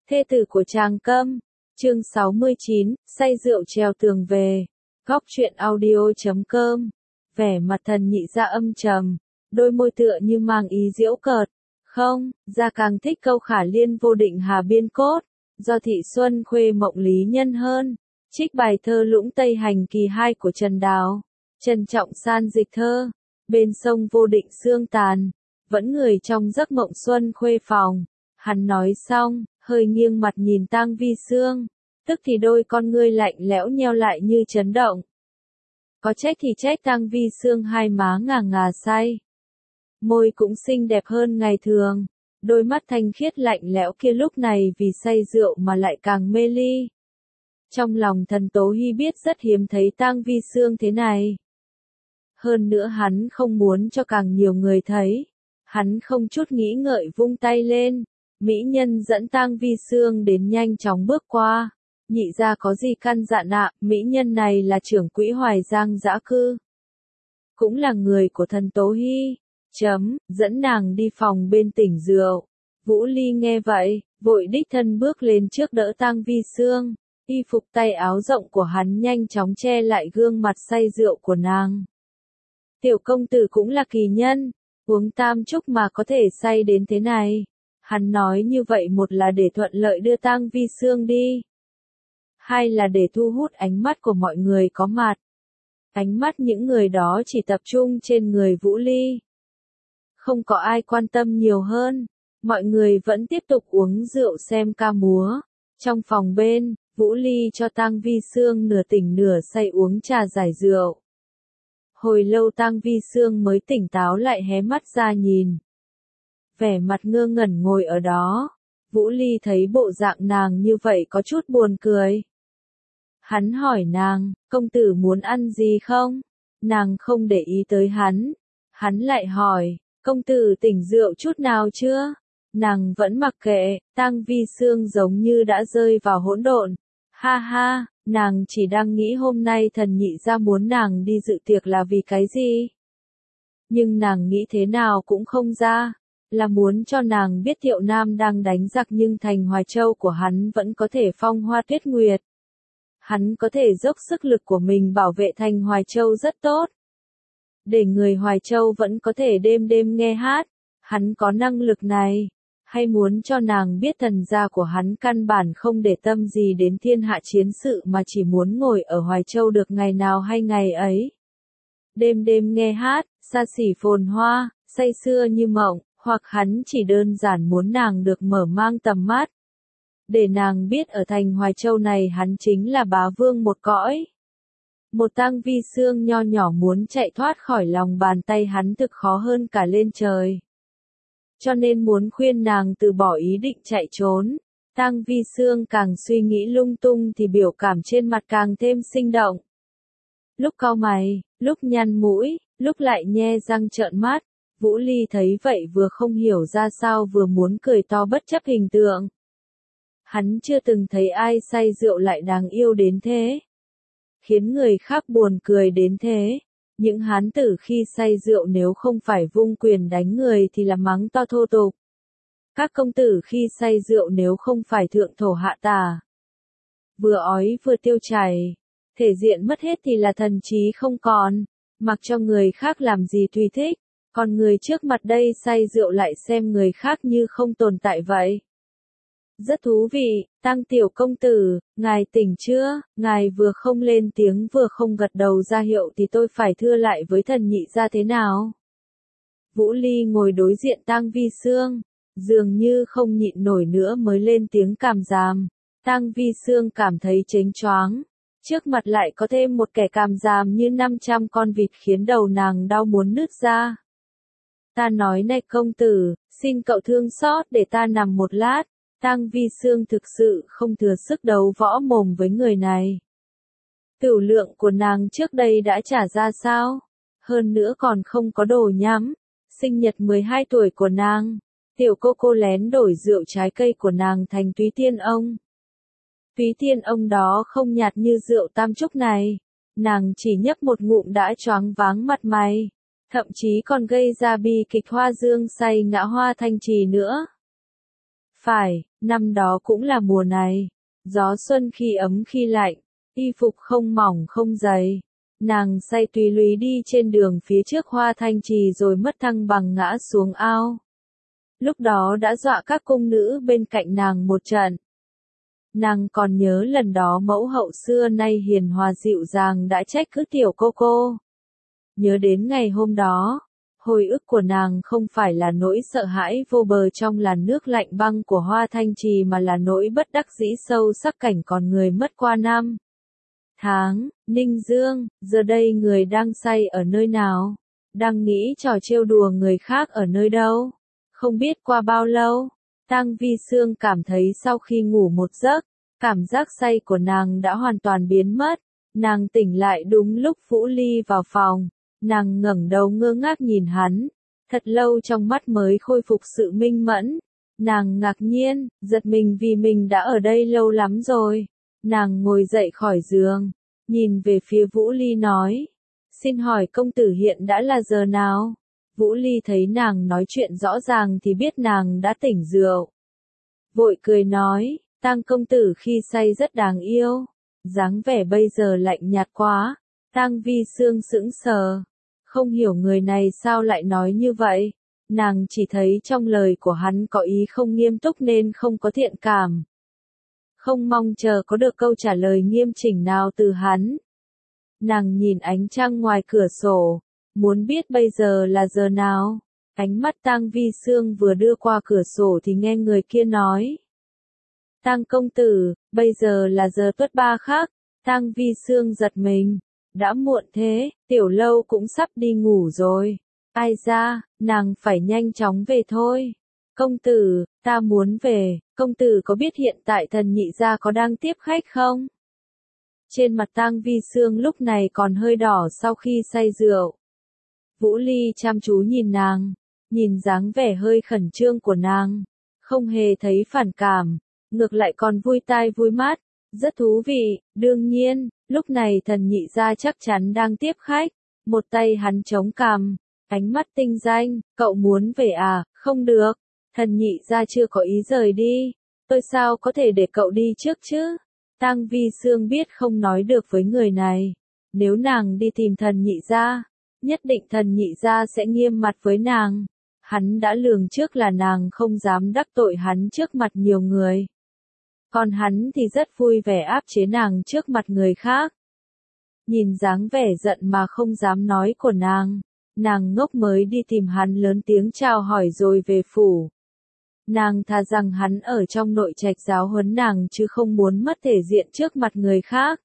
Thê tử của Tràng Câm, chương 69, say rượu trèo tường về. Góc truyện audio.com. Vẻ mặt Thần Nhị Gia âm trầm, đôi môi tựa như mang ý giễu cợt. Không, gia càng thích câu khả liên vô định hà biên cốt, do Thị Xuân Khuê mộng lý nhân hơn. Trích bài thơ Lũng Tây Hành kỳ 2 của Trần Đào. Trân trọng san dịch thơ. Bên sông vô định sương tàn, vẫn người trong giấc mộng Xuân Khuê phòng. Hắn nói xong, hơi nghiêng mặt nhìn Tang Vi Sương, tức thì đôi con ngươi lạnh lẽo nheo lại như chấn động. Có trách thì trách Tang Vi Sương hai má ngà ngà say. Môi cũng xinh đẹp hơn ngày thường, đôi mắt thanh khiết lạnh lẽo kia lúc này vì say rượu mà lại càng mê ly. Trong lòng Thần Tố Hy biết rất hiếm thấy Tang Vi Sương thế này. Hơn nữa hắn không muốn cho càng nhiều người thấy. Hắn không chút nghĩ ngợi vung tay lên. Mỹ nhân dẫn Tang Vi Sương đến nhanh chóng bước qua. Nhị gia có gì căn dặn ạ? Mỹ nhân này là trưởng quỹ Hoài Giang dã cư, cũng là người của Thần Tố Hy. Dẫn nàng đi phòng bên tỉnh rượu. Vũ Ly nghe vậy, vội đích thân bước lên trước đỡ Tang Vi Sương. Y phục tay áo rộng của hắn nhanh chóng che lại gương mặt say rượu của nàng. Tiểu công tử cũng là kỳ nhân, uống tam chúc mà có thể say đến thế này. Hắn nói như vậy một là để thuận lợi đưa Tang Vi Sương đi, hai là để thu hút ánh mắt của mọi người có mặt. Ánh mắt những người đó chỉ tập trung trên người Vũ Ly. Không có ai quan tâm nhiều hơn, mọi người vẫn tiếp tục uống rượu xem ca múa. Trong phòng bên, Vũ Ly cho Tang Vi Sương nửa tỉnh nửa say uống trà giải rượu. Hồi lâu Tang Vi Sương mới tỉnh táo lại hé mắt ra nhìn. Vẻ mặt ngơ ngẩn ngồi ở đó. Vũ Ly thấy bộ dạng nàng như vậy có chút buồn cười. Hắn hỏi nàng, công tử muốn ăn gì không? Nàng không để ý tới hắn. Hắn lại hỏi, công tử tỉnh rượu chút nào chưa? Nàng vẫn mặc kệ. Tang Vi Sương giống như đã rơi vào hỗn độn. Ha ha, nàng chỉ đang nghĩ hôm nay Thần Nhị Gia muốn nàng đi dự tiệc là vì cái gì? Nhưng nàng nghĩ thế nào cũng không ra. Là muốn cho nàng biết Thiệu Nam đang đánh giặc nhưng thành Hoài Châu của hắn vẫn có thể phong hoa tuyết nguyệt. Hắn có thể dốc sức lực của mình bảo vệ thành Hoài Châu rất tốt. Để người Hoài Châu vẫn có thể đêm đêm nghe hát. Hắn có năng lực này. Hay muốn cho nàng biết thần gia của hắn căn bản không để tâm gì đến thiên hạ chiến sự mà chỉ muốn ngồi ở Hoài Châu được ngày nào hay ngày ấy. Đêm đêm nghe hát, xa xỉ phồn hoa, say sưa như mộng, hoặc hắn chỉ đơn giản muốn nàng được mở mang tầm mắt. Để nàng biết ở thành Hoài Châu này hắn chính là bá vương một cõi. Một Tang Vi Sương nho nhỏ muốn chạy thoát khỏi lòng bàn tay hắn thực khó hơn cả lên trời. Cho nên muốn khuyên nàng từ bỏ ý định chạy trốn. Tang Vi Sương càng suy nghĩ lung tung thì biểu cảm trên mặt càng thêm sinh động. Lúc cau mày, lúc nhăn mũi, lúc lại nhe răng trợn mắt. Vũ Ly thấy vậy vừa không hiểu ra sao vừa muốn cười to bất chấp hình tượng. Hắn chưa từng thấy ai say rượu lại đáng yêu đến thế. Khiến người khác buồn cười đến thế. Những hán tử khi say rượu nếu không phải vung quyền đánh người thì là mắng to thô tục. Các công tử khi say rượu nếu không phải thượng thổ hạ tà. Vừa ói vừa tiêu chảy. Thể diện mất hết thì là thần trí không còn. Mặc cho người khác làm gì tùy thích. Còn người trước mặt đây say rượu lại xem người khác như không tồn tại vậy. Rất thú vị, Tang tiểu công tử, ngài tỉnh chưa? Ngài vừa không lên tiếng vừa không gật đầu ra hiệu thì tôi phải thưa lại với Thần Nhị Gia thế nào? Vũ Ly ngồi đối diện Tang Vi Sương, dường như không nhịn nổi nữa mới lên tiếng cảm giảm. Tang Vi Sương cảm thấy chếnh choáng. Trước mặt lại có thêm một kẻ cảm giảm như 500 con vịt khiến đầu nàng đau muốn nứt ra. Ta nói này công tử, xin cậu thương xót để ta nằm một lát. Tang Vi Sương thực sự không thừa sức đấu võ mồm với người này. Tửu lượng của nàng trước đây đã trả ra sao? Hơn nữa còn không có đồ nhắm. Sinh nhật 12 tuổi của nàng. Tiểu cô lén đổi rượu trái cây của nàng thành túy tiên ông. Túy tiên ông đó không nhạt như rượu tam trúc này. Nàng chỉ nhấp một ngụm đã choáng váng mặt mày. Thậm chí còn gây ra bi kịch hoa dương say ngã hoa thanh trì nữa. Phải, Năm đó cũng là mùa này, gió xuân khi ấm khi lạnh, y phục không mỏng không dày. Nàng say tùy lúy đi trên đường phía trước Hoa Thanh Trì rồi mất thăng bằng ngã xuống ao. Lúc đó đã dọa các cung nữ bên cạnh nàng một trận. Nàng còn nhớ lần đó mẫu hậu xưa nay hiền hòa dịu dàng đã trách cứ tiểu cô. Nhớ đến ngày hôm đó, hồi ức của nàng không phải là nỗi sợ hãi vô bờ trong làn nước lạnh băng của Hoa Thanh Trì mà là nỗi bất đắc dĩ sâu sắc cảnh còn người mất qua năm tháng. Ninh Dương, giờ đây người đang say ở nơi nào? Đang nghĩ trò trêu đùa người khác ở nơi đâu? Không biết qua bao lâu, Tang Vi Sương cảm thấy sau khi ngủ một giấc, cảm giác say của nàng đã hoàn toàn biến mất. Nàng tỉnh lại đúng lúc Vũ Ly vào phòng. Nàng ngẩng đầu ngơ ngác nhìn hắn, thật lâu trong mắt mới khôi phục sự minh mẫn. Nàng ngạc nhiên, giật mình vì mình đã ở đây lâu lắm rồi. Nàng ngồi dậy khỏi giường, nhìn về phía Vũ Ly nói, xin hỏi công tử hiện đã là giờ nào? Vũ Ly thấy nàng nói chuyện rõ ràng thì biết nàng đã tỉnh rượu. Vội cười nói, Tang công tử khi say rất đáng yêu, dáng vẻ bây giờ lạnh nhạt quá. Tang Vi Sương sững sờ, không hiểu người này sao lại nói như vậy. Nàng chỉ thấy trong lời của hắn có ý không nghiêm túc nên không có thiện cảm. Không mong chờ có được câu trả lời nghiêm chỉnh nào từ hắn. Nàng nhìn ánh trăng ngoài cửa sổ, muốn biết bây giờ là giờ nào. Ánh mắt Tang Vi Sương vừa đưa qua cửa sổ thì nghe người kia nói. Tang công tử, bây giờ là giờ tuất ba khác. Tang Vi Sương giật mình. Đã muộn thế, tiểu lâu cũng sắp đi ngủ rồi. Ai ra, nàng phải nhanh chóng về thôi. Công tử, ta muốn về, công tử có biết hiện tại thần nhị gia có đang tiếp khách không? Trên mặt Tang Vi Sương lúc này còn hơi đỏ sau khi say rượu. Vũ Ly chăm chú nhìn nàng, nhìn dáng vẻ hơi khẩn trương của nàng, không hề thấy phản cảm, ngược lại còn vui tai vui mắt, rất thú vị. Đương nhiên, lúc này thần nhị gia chắc chắn đang tiếp khách, một tay hắn chống cằm, ánh mắt tinh danh, cậu muốn về à? Không được, thần nhị gia chưa có ý rời đi, tôi sao có thể để cậu đi trước chứ? Tang Vi Sương biết không nói được với người này, nếu nàng đi tìm thần nhị gia, nhất định thần nhị gia sẽ nghiêm mặt với nàng. Hắn đã lường trước là nàng không dám đắc tội hắn trước mặt nhiều người. Còn hắn thì rất vui vẻ áp chế nàng trước mặt người khác. Nhìn dáng vẻ giận mà không dám nói của nàng ngốc mới đi tìm hắn lớn tiếng chào hỏi rồi về phủ. Nàng thà rằng hắn ở trong nội trạch giáo huấn nàng chứ không muốn mất thể diện trước mặt người khác.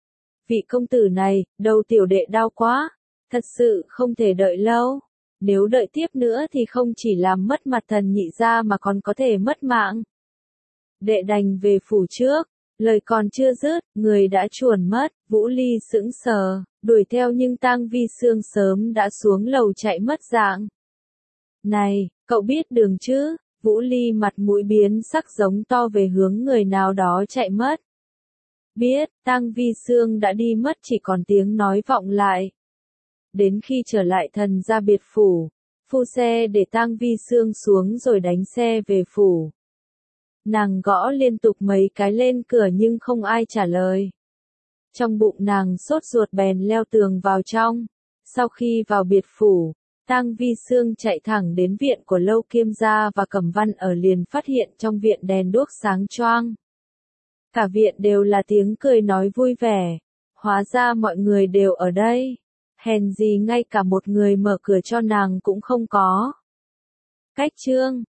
Vị công tử này, đầu tiểu đệ đau quá, thật sự không thể đợi lâu. Nếu đợi tiếp nữa thì không chỉ làm mất mặt thần nhị gia mà còn có thể mất mạng. Đệ đành về phủ trước, lời còn chưa dứt, người đã chuồn mất. Vũ Ly sững sờ, đuổi theo nhưng Tang Vi Sương sớm đã xuống lầu chạy mất dạng. Này, cậu biết đường chứ? Vũ Ly mặt mũi biến sắc giống to về hướng người nào đó chạy mất. Biết, Tang Vi Sương đã đi mất chỉ còn tiếng nói vọng lại. Đến khi trở lại thần gia biệt phủ, phu xe để Tang Vi Sương xuống rồi đánh xe về phủ. Nàng gõ liên tục mấy cái lên cửa nhưng không ai trả lời. Trong bụng nàng sốt ruột bèn leo tường vào trong. Sau khi vào biệt phủ, Tang Vi Sương chạy thẳng đến viện của Lâu Kiêm gia và Cẩm Văn ở liền phát hiện trong viện đèn đuốc sáng choang. Cả viện đều là tiếng cười nói vui vẻ. Hóa ra mọi người đều ở đây. Hèn gì ngay cả một người mở cửa cho nàng cũng không có. Cách chương